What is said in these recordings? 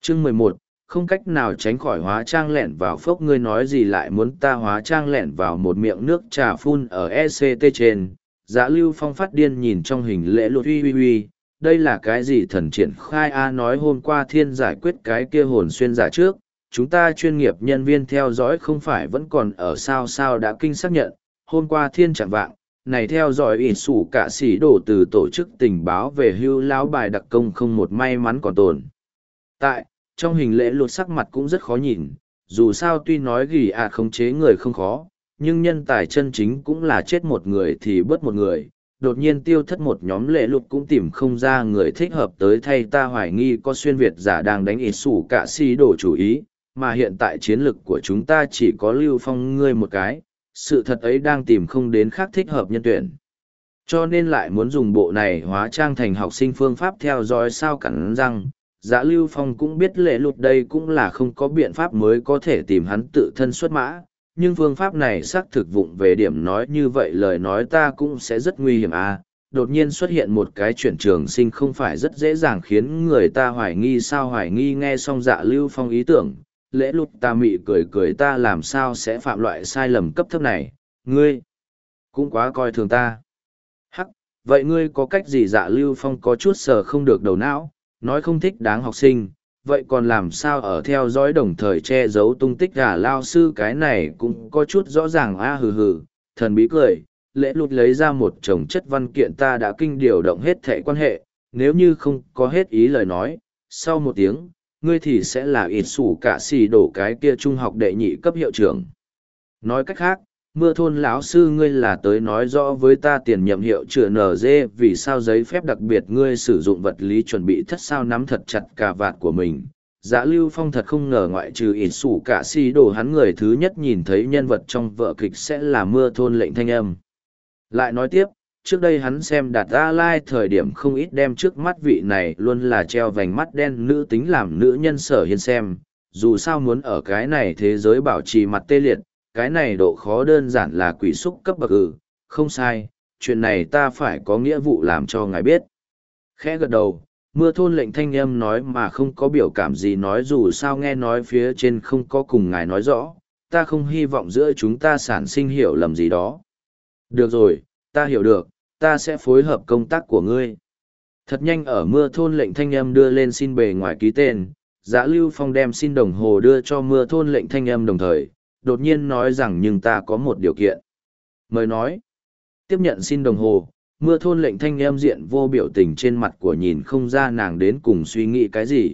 Chương 11, không cách nào tránh khỏi hóa trang lẹn vào phốc, ngươi nói gì lại muốn ta hóa trang lẹn vào một miệng nước trà phun ở ECT trên. Dạ Lưu Phong phát điên nhìn trong hình lễ luật uy, đây là cái gì thần triển khai a, nói hôm qua thiên giải quyết cái kia hồn xuyên giả trước, chúng ta chuyên nghiệp nhân viên theo dõi không phải vẫn còn ở sao đã kinh xác nhận, hôm qua thiên chẳng vạng, này theo dõi ít sủ cả sĩ đổ từ tổ chức tình báo về hưu lão bài đặc công không một may mắn còn tồn. Tại, trong hình lễ luật sắc mặt cũng rất khó nhìn, dù sao tuy nói ghi khống chế người không khó, nhưng nhân tài chân chính cũng là chết một người thì bớt một người. Đột nhiên tiêu thất một nhóm lễ luật cũng tìm không ra người thích hợp tới thay, ta hoài nghi có xuyên Việt giả đang đánh ít sủ cả sĩ đổ chủ ý, mà hiện tại chiến lực của chúng ta chỉ có Lưu Phong ngươi một cái, sự thật ấy đang tìm không đến khác thích hợp nhân tuyển. Cho nên lại muốn dùng bộ này hóa trang thành học sinh phương pháp theo dõi sao cắn răng. Dạ Lưu Phong cũng biết lễ luật đây cũng là không có biện pháp mới có thể tìm hắn tự thân xuất mã, nhưng phương pháp này xác thực vụng về điểm nói như vậy lời nói ta cũng sẽ rất nguy hiểm à. Đột nhiên xuất hiện một cái chuyển trường sinh không phải rất dễ dàng khiến người ta hoài nghi sao, hoài nghi. Nghe xong Dạ Lưu Phong ý tưởng, lễ luật ta mị cười ta làm sao sẽ phạm loại sai lầm cấp thấp này, ngươi cũng quá coi thường ta. Hắc, vậy ngươi có cách gì? Dạ Lưu Phong có chút sờ không được đầu não, nói không thích đáng học sinh, vậy còn làm sao ở theo dõi đồng thời che giấu tung tích lao sư, cái này cũng có chút rõ ràng a. Hừ, thần bí cười, lễ luật lấy ra một chồng chất văn kiện, ta đã kinh điều động hết thẻ quan hệ, nếu như không có hết ý lời nói, sau một tiếng, ngươi thì sẽ là ít sủ cả xì đổ cái kia trung học đệ nhị cấp hiệu trưởng. Nói cách khác, Mưa Thôn lão sư ngươi là tới nói rõ với ta tiền nhiệm hiệu trưởng NG vì sao giấy phép đặc biệt ngươi sử dụng vật lý chuẩn bị thất, sao nắm thật chặt cà vạt của mình. Dạ Lưu Phong thật không ngờ ngoại trừ ít sủ cả xì đổ hắn người thứ nhất nhìn thấy nhân vật trong vở kịch sẽ là Mưa Thôn lệnh thanh âm. Lại nói tiếp, trước đây hắn xem Đạt A Lai thời điểm không ít đem trước mắt vị này luôn là treo vành mắt đen nữ tính làm nữ nhân Sở Hiên xem, dù sao muốn ở cái này thế giới bảo trì mặt tê liệt, cái này độ khó đơn giản là quỷ xúc cấp bậc. Không sai, chuyện này ta phải có nghĩa vụ làm cho ngài biết. Khẽ gật đầu, Mưa Thôn lệnh thanh âm nói mà không có biểu cảm gì, nói dù sao nghe nói phía trên không có cùng ngài nói rõ, ta không hy vọng giữa chúng ta sản sinh hiểu lầm gì đó. Được rồi, ta hiểu được, ta sẽ phối hợp công tác của ngươi. Thật nhanh, ở Mưa Thôn lệnh thanh âm đưa lên xin bề ngoài ký tên, Dạ Lưu Phong đem xin đồng hồ đưa cho Mưa Thôn lệnh thanh âm đồng thời, đột nhiên nói rằng nhưng ta có một điều kiện. Mời nói. Tiếp nhận xin đồng hồ, Mưa Thôn lệnh thanh âm diện vô biểu tình trên mặt của nhìn không ra nàng đến cùng suy nghĩ cái gì.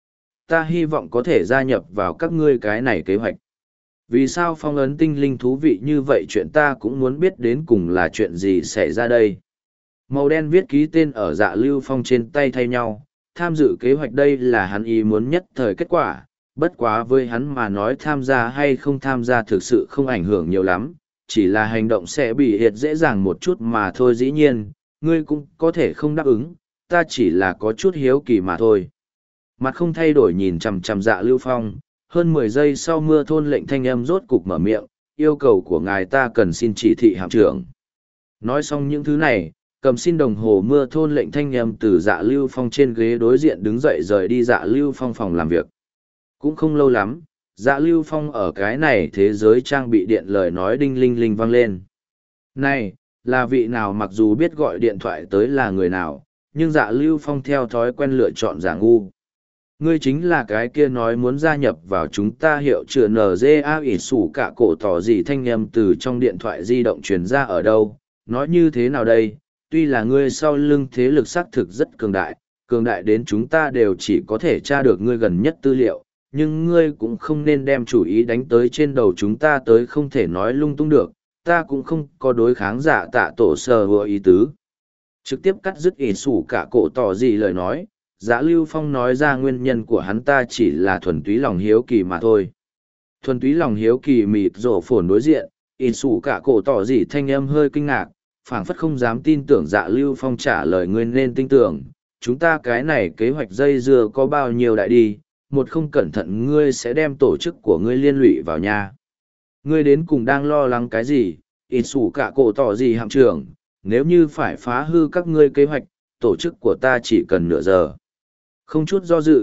Ta hy vọng có thể gia nhập vào các ngươi cái này kế hoạch. Vì sao phong ấn tinh linh thú vị như vậy, chuyện ta cũng muốn biết đến cùng là chuyện gì xảy ra đây. Màu đen viết ký tên ở Dạ Lưu Phong trên tay thay nhau, tham dự kế hoạch đây là hắn ý muốn nhất thời kết quả, bất quá với hắn mà nói tham gia hay không tham gia thực sự không ảnh hưởng nhiều lắm, chỉ là hành động sẽ bị hiệt dễ dàng một chút mà thôi. Dĩ nhiên, ngươi cũng có thể không đáp ứng, ta chỉ là có chút hiếu kỳ mà thôi. Mặt không thay đổi nhìn chằm chằm Dạ Lưu Phong, hơn 10 giây sau Mưa Thôn lệnh thanh âm rốt cục mở miệng, yêu cầu của ngài ta cần xin chỉ thị hạm trưởng. Nói xong những thứ này, cầm xin đồng hồ Mưa Thôn lệnh thanh âm từ Dạ Lưu Phong trên ghế đối diện đứng dậy rời đi Dạ Lưu Phong phòng làm việc. Cũng không lâu lắm, Dạ Lưu Phong ở cái này thế giới trang bị điện lời nói đinh linh linh vang lên. Này, là vị nào? Mặc dù biết gọi điện thoại tới là người nào, nhưng Dạ Lưu Phong theo thói quen lựa chọn giả ngu. Ngươi chính là cái kia nói muốn gia nhập vào chúng ta hiệu trưởng NGA ỉ sủ cả cổ tỏ gì? Thanh âm từ trong điện thoại di động truyền ra. Ở đâu? Nói như thế nào đây? Tuy là ngươi sau lưng thế lực xác thực rất cường đại đến chúng ta đều chỉ có thể tra được ngươi gần nhất tư liệu, nhưng ngươi cũng không nên đem chủ ý đánh tới trên đầu chúng ta tới, không thể nói lung tung được, ta cũng không có đối kháng giả tạ tổ sờ vừa ý tứ. Trực tiếp cắt dứt ỉ sủ cả cổ tỏ gì lời nói, Dạ Lưu Phong nói ra nguyên nhân của hắn ta chỉ là thuần túy lòng hiếu kỳ mà thôi. Thuần túy lòng hiếu kỳ? Mịt rổ phồn đối diện, ỉ sủ cả cổ tỏ gì thanh âm hơi kinh ngạc, phảng phất không dám tin tưởng. Dạ Lưu Phong trả lời ngươi nên tin tưởng, chúng ta cái này kế hoạch dây dưa có bao nhiêu đại đi, một không cẩn thận ngươi sẽ đem tổ chức của ngươi liên lụy vào nhà. Ngươi đến cùng đang lo lắng cái gì? Ít sủ cả cổ tỏ gì hạm trưởng, nếu như phải phá hư các ngươi kế hoạch, tổ chức của ta chỉ cần nửa giờ. Không chút do dự,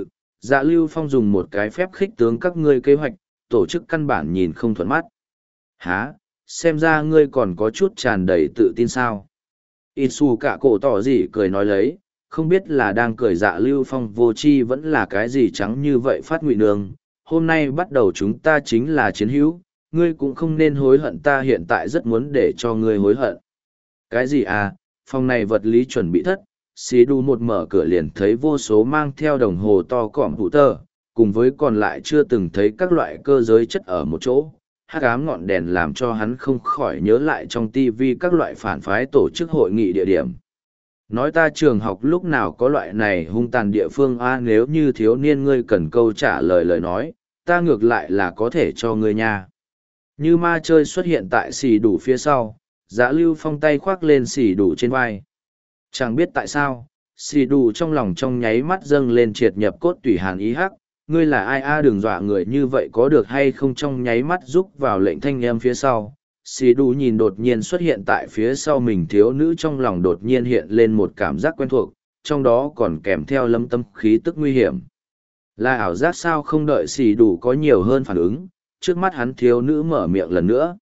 Dạ Lưu Phong dùng một cái phép khích tướng các ngươi kế hoạch, tổ chức căn bản nhìn không thuận mắt. Hả, xem ra ngươi còn có chút tràn đầy tự tin sao. Isu cả cổ tỏ gì cười nói lấy, không biết là đang cười Dạ Lưu Phong vô chi vẫn là cái gì trắng như vậy phát ngụy nương. Hôm nay bắt đầu chúng ta chính là chiến hữu, ngươi cũng không nên hối hận, ta hiện tại rất muốn để cho ngươi hối hận. Cái gì à, phòng này vật lý chuẩn bị thất, xì đu một mở cửa liền thấy vô số mang theo đồng hồ to cỏm hụ tơ, cùng với còn lại chưa từng thấy các loại cơ giới chất ở một chỗ. Hắc ám ngọn đèn làm cho hắn không khỏi nhớ lại trong tivi các loại phản phái tổ chức hội nghị địa điểm. Nói ta trường học lúc nào có loại này hung tàn địa phương a, nếu như thiếu niên ngươi cần câu trả lời lời nói, ta ngược lại là có thể cho ngươi nha. Như ma chơi xuất hiện tại xì đủ phía sau, Dạ Lưu Phong tay khoác lên xì đủ trên vai. Chẳng biết tại sao, xì đủ trong lòng trong nháy mắt dâng lên triệt nhập cốt tủy hàn ý hắc, ngươi là ai a, đừng dọa người như vậy có được hay không, trong nháy mắt rúc vào lệnh thanh em phía sau. Xì đủ nhìn đột nhiên xuất hiện tại phía sau mình thiếu nữ, trong lòng đột nhiên hiện lên một cảm giác quen thuộc, trong đó còn kèm theo lâm tâm khí tức nguy hiểm. Là ảo giác sao, không đợi xì đủ có nhiều hơn phản ứng, trước mắt hắn thiếu nữ mở miệng lần nữa.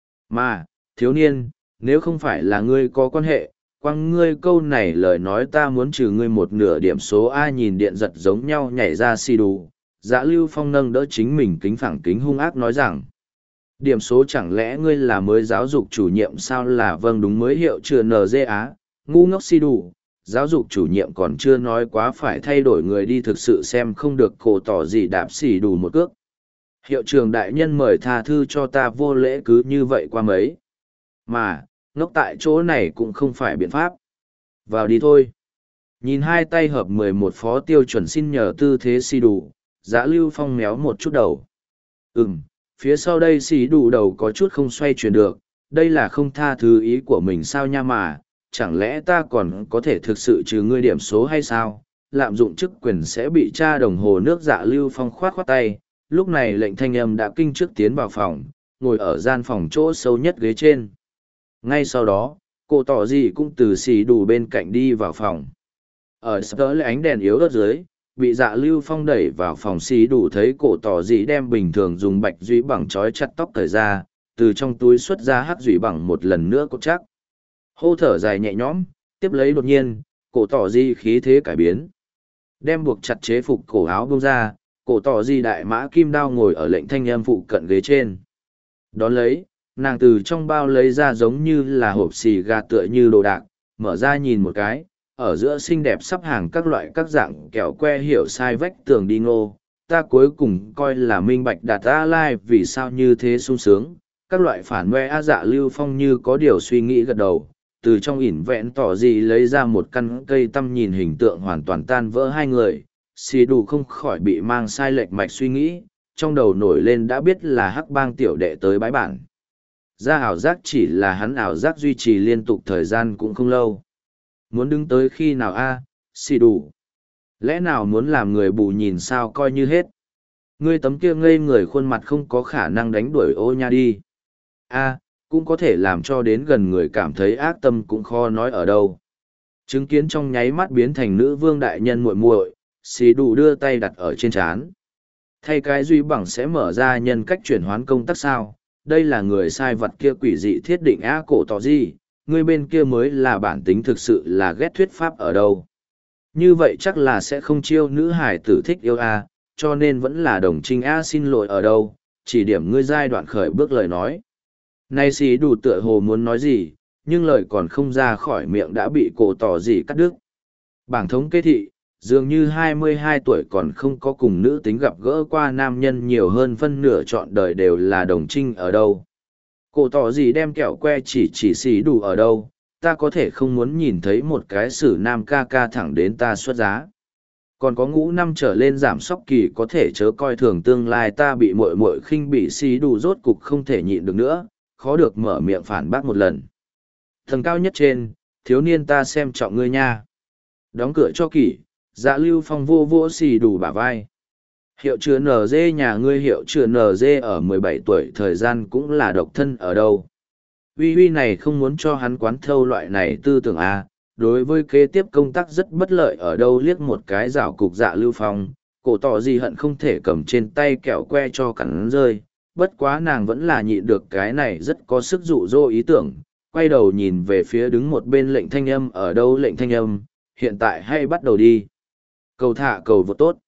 Mà, thiếu niên, nếu không phải là ngươi có quan hệ, quăng ngươi câu này lời nói ta muốn trừ ngươi một nửa điểm số A. Nhìn điện giật giống nhau nhảy ra xì đủ, Dạ Lưu Phong nâng đỡ chính mình kính phẳng kính hung ác nói rằng. Điểm số chẳng lẽ ngươi là mới giáo dục chủ nhiệm sao, là vâng đúng mới hiệu trường NG Á, ngu ngốc xì đủ. Giáo dục chủ nhiệm còn chưa nói quá phải thay đổi người đi, thực sự xem không được cổ tỏ gì đạp xì đủ một cước. Hiệu trưởng đại nhân mời tha thứ cho ta vô lễ cứ như vậy qua mấy. Mà, ngốc tại chỗ này cũng không phải biện pháp. Vào đi thôi. Nhìn hai tay hợp 11 phó tiêu chuẩn xin nhờ tư thế xì đủ, Dạ Lưu Phong méo một chút đầu. Phía sau đây xì đủ đầu có chút không xoay chuyển được, đây là không tha thứ ý của mình sao nha, mà, chẳng lẽ ta còn có thể thực sự trừ ngươi điểm số hay sao? Lạm dụng chức quyền sẽ bị tra đồng hồ nước. Dạ Lưu Phong khoát khoát tay, lúc này lệnh thanh âm đã kinh trước tiến vào phòng, ngồi ở gian phòng chỗ sâu nhất ghế trên. Ngay sau đó, cô tỏ gì cũng từ xì đủ bên cạnh đi vào phòng. Ở sơ ánh đèn yếu ớt dưới, bị Dạ Lưu Phong đẩy vào phòng, xì đủ thấy cổ tỏ gì đem bình thường dùng bạch duy bằng trói chặt tóc thời ra, từ trong túi xuất ra hắc duy bằng một lần nữa cột chắc. Hô thở dài nhẹ nhõm, tiếp lấy đột nhiên, cổ tỏ gì khí thế cải biến. Đem buộc chặt chế phục cổ áo bông ra, cổ tỏ gì đại mã kim đao ngồi ở lệnh thanh âm phụ cận ghế trên. Đón lấy, nàng từ trong bao lấy ra giống như là hộp xì gà tựa như đồ đạc, mở ra nhìn một cái, ở giữa xinh đẹp sắp hàng các loại các dạng kẹo que hiểu sai vách tường đi ngô. Ta cuối cùng coi là minh bạch đạt ta lai vì sao như thế sung sướng. Các loại phản ngoe a. Dạ Lưu Phong như có điều suy nghĩ gật đầu, từ trong ỉn vẹn tỏ gì lấy ra một căn cây tăm, nhìn hình tượng hoàn toàn tan vỡ hai người. Xì đủ không khỏi bị mang sai lệch mạch suy nghĩ, trong đầu nổi lên đã biết là hắc bang tiểu đệ tới bái bản. Ra ảo giác chỉ là hắn ảo giác duy trì liên tục thời gian cũng không lâu. Muốn đứng tới khi nào a, xì đủ? Lẽ nào muốn làm người bù nhìn sao coi như hết? Ngươi tấm kia ngây người khuôn mặt không có khả năng đánh đuổi ô nha đi. A, cũng có thể làm cho đến gần người cảm thấy ác tâm cũng khó nói ở đâu. Chứng kiến trong nháy mắt biến thành nữ vương đại nhân muội muội, xì đủ đưa tay đặt ở trên trán. Thay cái duy bằng sẽ mở ra nhân cách chuyển hoán công tác sao? Đây là người sai vật kia quỷ dị thiết định á. Cổ tỏ gì, người bên kia mới là bản tính thực sự là ghét thuyết pháp ở đâu. Như vậy chắc là sẽ không chiêu nữ hải tử thích yêu a, cho nên vẫn là đồng trinh a. Xin lỗi ở đâu, chỉ điểm ngươi giai đoạn khởi bước lời nói. Nay xì đủ tựa hồ muốn nói gì, nhưng lời còn không ra khỏi miệng đã bị cổ tỏ gì cắt đứt. Bảng thống kê thị, dường như 22 tuổi còn không có cùng nữ tính gặp gỡ qua nam nhân nhiều hơn phân nửa trọn đời đều là đồng trinh ở đâu. Cổ tỏ gì đem kẹo que chỉ xì đủ ở đâu, ta có thể không muốn nhìn thấy một cái xử nam ca ca thẳng đến ta xuất giá. Còn có ngũ năm trở lên giảm sóc kỳ có thể chớ coi thường tương lai ta bị muội muội khinh bị xì đủ rốt cục không thể nhịn được nữa, khó được mở miệng phản bác một lần. Tầng cao nhất trên, thiếu niên ta xem trọng ngươi nha. Đóng cửa cho kỹ, Dạ Lưu Phong vô vô xì đủ bả vai. Hiệu chứa NG nhà ngươi, hiệu chứa NG ở 17 tuổi thời gian cũng là độc thân ở đâu. Uy uy này không muốn cho hắn quán thâu loại này tư tưởng a, đối với kế tiếp công tác rất bất lợi ở đâu. Liếc một cái rảo cục Dạ Lưu Phong, cổ tỏ gì hận không thể cầm trên tay kẹo que cho cắn rơi, bất quá nàng vẫn là nhịn được cái này rất có sức dụ dỗ ý tưởng, quay đầu nhìn về phía đứng một bên Lệnh Thanh Âm. Ở đâu Lệnh Thanh Âm, hiện tại hay bắt đầu đi. Cầu thả cầu vô tốt.